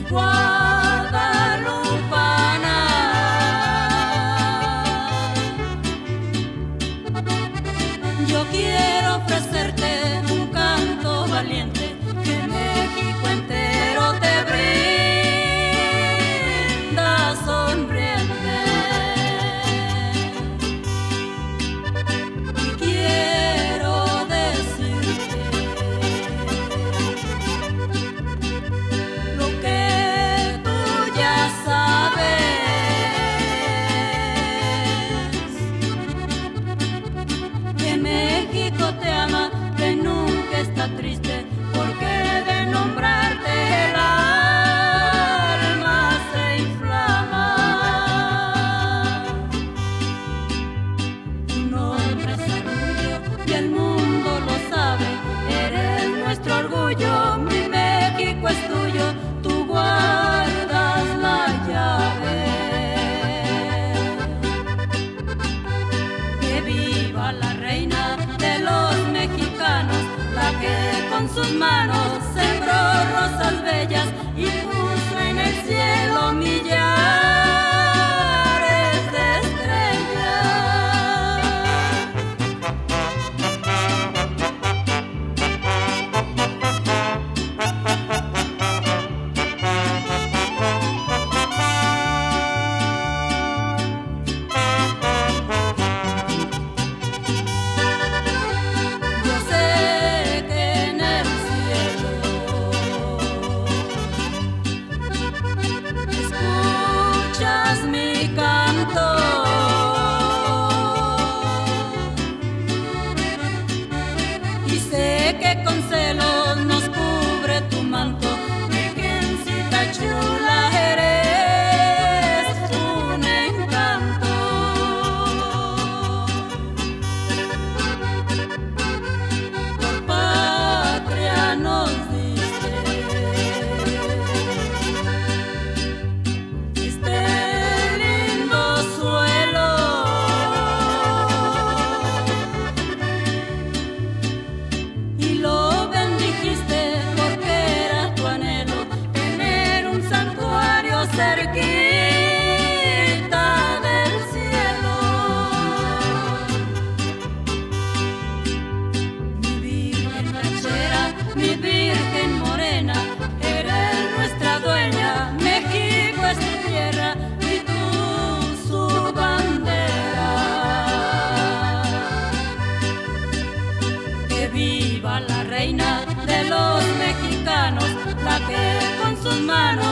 guadalupana. Yo quiero ofrecerte un canto valiente que México entero te brinda sonriente. Y quiero decirte lo que tú ya sabes, que México te ama, que nunca está triste, porque de nombrarte el alma se inflama. Tu nombre es orgullo y el mundo lo sabe, eres nuestro orgullo, mi México es tuyo, tú guardas la llave. Que viva la reina de los mexicanos, la que con sus manos sembró rosas bellas y puso en el cielo millares de estrellas. Yo sé que en el cielo escuchas mi canto, y sé que con celos nos cubre tu manto, Virgencita chula, eres un encanto. Por patria nos diste este lindo suelo, y lo bendijiste porque era tu anhelo tener un santuario cerquita del cielo. Mi Virgen ranchera, mi Virgen morena, eres nuestra dueña, México es tu tierra y tú su bandera. Que viva la reina de los mexicanos, la que con sus manos